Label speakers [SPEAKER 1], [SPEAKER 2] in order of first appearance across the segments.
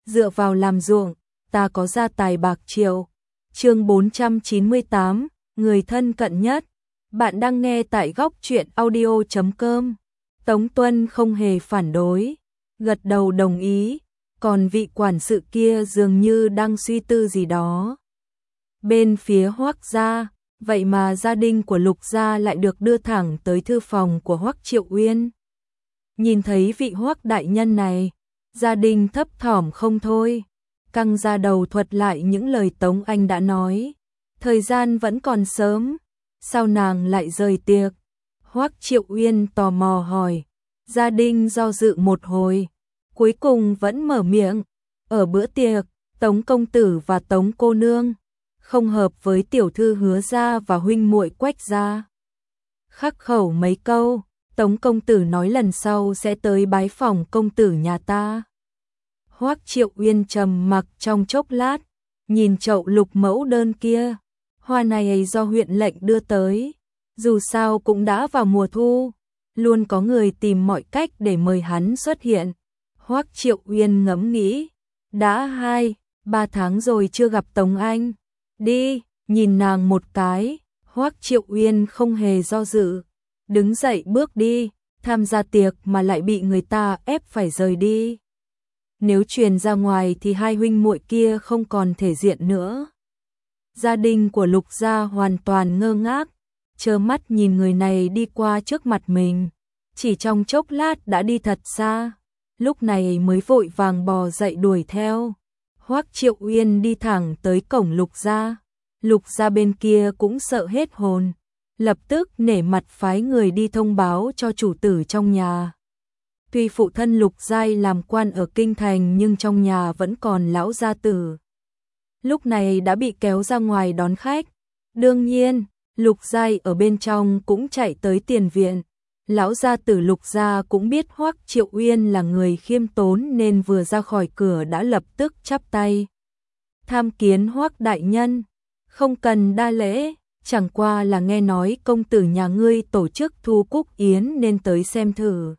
[SPEAKER 1] dựa vào làm ruộng, ta có gia tài bạc triệu. Chương 498, người thân cận nhất. Bạn đang nghe tại góc truyện audio.com. Tống Tuân không hề phản đối, gật đầu đồng ý, còn vị quản sự kia dường như đang suy tư gì đó. Bên phía Hoắc gia, vậy mà gia đình của Lục gia lại được đưa thẳng tới thư phòng của Hoắc Triệu Uyên. Nhìn thấy vị Hoắc đại nhân này, gia đình thấp thỏm không thôi, căng ra đầu thuật lại những lời Tống Anh đã nói. Thời gian vẫn còn sớm, sao nàng lại rời tiệc? Hoắc Triệu Uyên tò mò hỏi. Gia đình do dự một hồi, cuối cùng vẫn mở miệng. Ở bữa tiệc, Tống công tử và Tống cô nương không hợp với tiểu thư Hứa gia và huynh muội Quách gia. Khắc khẩu mấy câu, Tống công tử nói lần sau sẽ tới bái phỏng công tử nhà ta. Hoắc Triệu Uyên trầm mặc trong chốc lát, nhìn chậu lục mẫu đơn kia. Hoa này do huyện lệnh đưa tới, dù sao cũng đã vào mùa thu, luôn có người tìm mọi cách để mời hắn xuất hiện. Hoắc Triệu Uyên ngẫm nghĩ, đã 2-3 tháng rồi chưa gặp Tống Anh. Đi, nhìn nàng một cái, Hoắc Triệu Uyên không hề do dự, đứng dậy bước đi, tham gia tiệc mà lại bị người ta ép phải rời đi. Nếu truyền ra ngoài thì hai huynh muội kia không còn thể diện nữa. Gia đình của Lục gia hoàn toàn ngơ ngác, trơ mắt nhìn người này đi qua trước mặt mình, chỉ trong chốc lát đã đi thật xa, lúc này mới vội vàng bò dậy đuổi theo. Hoắc Triệu Uyên đi thẳng tới cổng Lục gia. Lục gia bên kia cũng sợ hết hồn, lập tức nể mặt phái người đi thông báo cho chủ tử trong nhà. Tuy phụ thân Lục Giai làm quan ở kinh thành nhưng trong nhà vẫn còn lão gia tử. Lúc này đã bị kéo ra ngoài đón khách. Đương nhiên, Lục Giai ở bên trong cũng chạy tới tiền viện. Lão gia tử Lục gia cũng biết Hoắc Triệu Uyên là người khiêm tốn nên vừa ra khỏi cửa đã lập tức chắp tay. Tham kiến Hoắc đại nhân, không cần đa lễ, chẳng qua là nghe nói công tử nhà ngươi tổ chức thu cúc yến nên tới xem thử.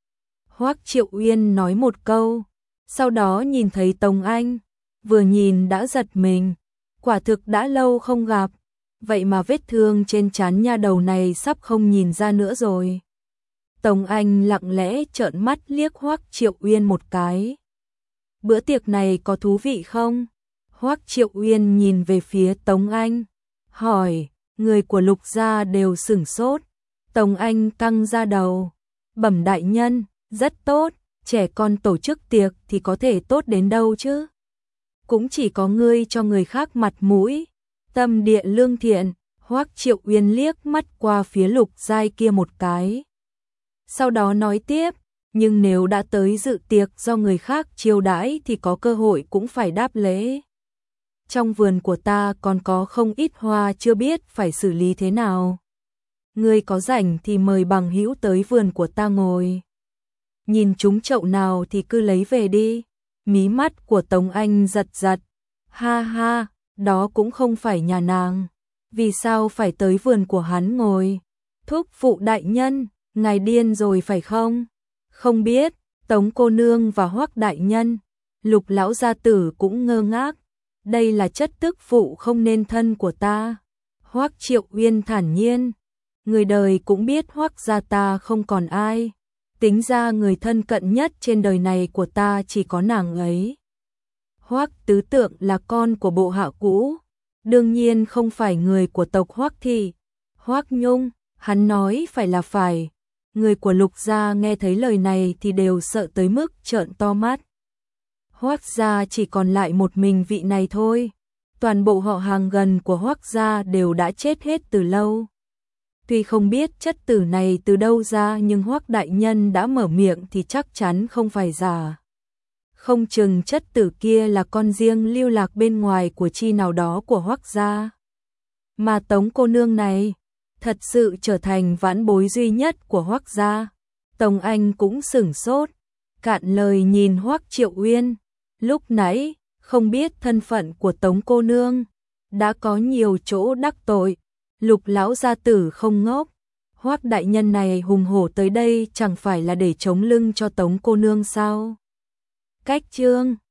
[SPEAKER 1] Hoắc Triệu Uyên nói một câu, sau đó nhìn thấy Tống Anh, vừa nhìn đã giật mình, quả thực đã lâu không gặp, vậy mà vết thương trên trán nha đầu này sắp không nhìn ra nữa rồi. Tống Anh lặng lẽ trợn mắt liếc Hoắc Triệu Uyên một cái. Bữa tiệc này có thú vị không? Hoắc Triệu Uyên nhìn về phía Tống Anh, hỏi. Người của Lục gia đều sửng sốt. Tống Anh căng ra đầu, bẩm đại nhân, rất tốt, trẻ con tổ chức tiệc thì có thể tốt đến đâu chứ? Cũng chỉ có ngươi cho người khác mặt mũi, tâm địa lương thiện. Hoắc Triệu Uyên liếc mắt qua phía Lục Giai kia một cái. Sau đó nói tiếp, nhưng nếu đã tới dự tiệc do người khác chiêu đãi thì có cơ hội cũng phải đáp lễ. Trong vườn của ta còn có không ít hoa chưa biết phải xử lý thế nào. Ngươi có rảnh thì mời bằng hữu tới vườn của ta ngồi. Nhìn chúng chậu nào thì cứ lấy về đi. Mí mắt của Tống Anh giật giật. Ha ha, đó cũng không phải nhà nàng. Vì sao phải tới vườn của hắn ngồi? Thúc phụ đại nhân, ngài điên rồi phải không? Không biết, Tống cô nương và Hoắc đại nhân. Lục lão gia tử cũng ngơ ngác. Đây là chất tức phụ không nên thân của ta. Hoắc Triệu Uyên thản nhiên. Người đời cũng biết Hoắc gia ta không còn ai. Tính ra người thân cận nhất trên đời này của ta chỉ có nàng ấy. Hoắc tứ tượng là con của bộ hạ cũ. Đương nhiên không phải người của tộc Hoắc thị. Hoắc Nhung, hắn nói phải là phải. Người của Lục gia nghe thấy lời này thì đều sợ tới mức trợn to mắt. Hoắc gia chỉ còn lại một mình vị này thôi. Toàn bộ họ hàng gần của Hoắc gia đều đã chết hết từ lâu. Tuy không biết chất tử này từ đâu ra nhưng Hoắc đại nhân đã mở miệng thì chắc chắn không phải giả. Không chừng chất tử kia là con riêng lưu lạc bên ngoài của chi nào đó của Hoắc gia. Mà Tống cô nương này thật sự trở thành vãn bối duy nhất của Hoắc gia. Tống Anh cũng sửng sốt, cạn lời nhìn Hoắc Triệu Uyên. Lúc nãy, không biết thân phận của Tống cô nương, đã có nhiều chỗ đắc tội. Lục lão gia tử không ngốc, Hoắc đại nhân này hùng hổ tới đây chẳng phải là để chống lưng cho Tống cô nương sao? Cách chương